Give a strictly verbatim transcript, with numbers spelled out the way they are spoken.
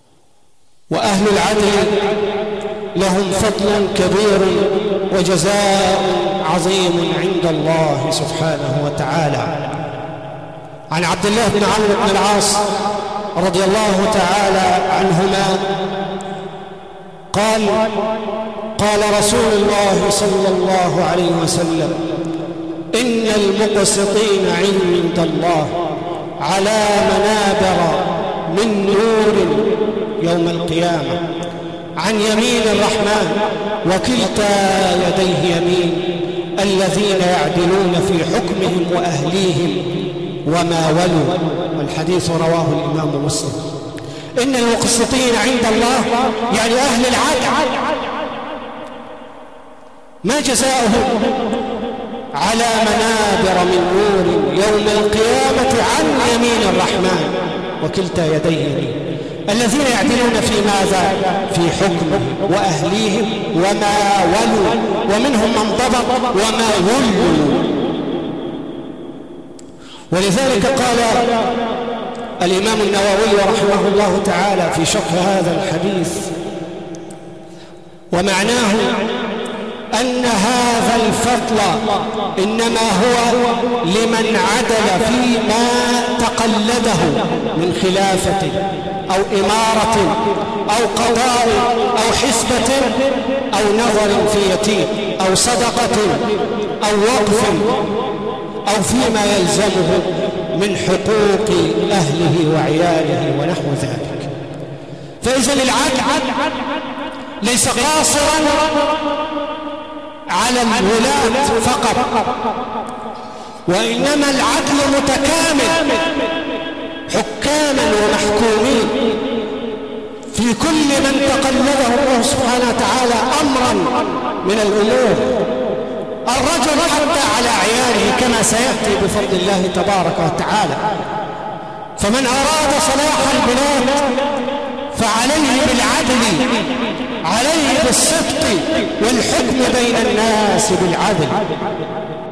وأهل العدل لهم فضل كبير وجزاء عظيم عند الله سبحانه وتعالى. عن عبد الله بن عمرو بن العاص رضي الله تعالى عنهما قال: قال رسول الله صلى الله عليه وسلم: إن المقسطين عند الله على منابر من نور يوم القيامة عن يمين الرحمن وكلتا يديه يمين، الذين يعدلون في حكمهم وأهليهم وما ولوا. والحديث رواه الإمام مسلم. إن المقسطين عند الله يعني أهل العدل، ما جزاؤهم؟ على منابر من نور يوم القيامة عن يمين الرحمن وكلتا يديه يمين، الذين يعدلون في ماذا؟ في حكمهم وأهليهم وما ولوا، ومنهم من ضبط وما ولوا. ولذلك قال الإمام النووي رحمه الله تعالى في شرح هذا الحديث: ومعناه أن هذا الفضل إنما هو لمن عدل فيما تقلده من خلافة أو إمارة أو قضاء أو حسبة أو نظر في يتيم أو صدقة أو وقف أو فيما يلزمه من حقوق أهله وعياله ونحو ذلك. فإذا العدل ليس قاصرا على الولاة فقط، وإنما العدل متكامل، حكاما ومحكومين في كل من تقلده الله سبحانه وتعالى أمرا من الأمور. الرجل حتى على عياله كما سيأتي بفضل الله تبارك وتعالى. فمن أراد صلاح البلاد فعليه بالعدل، عليه بالصدق والحكم بين الناس بالعدل.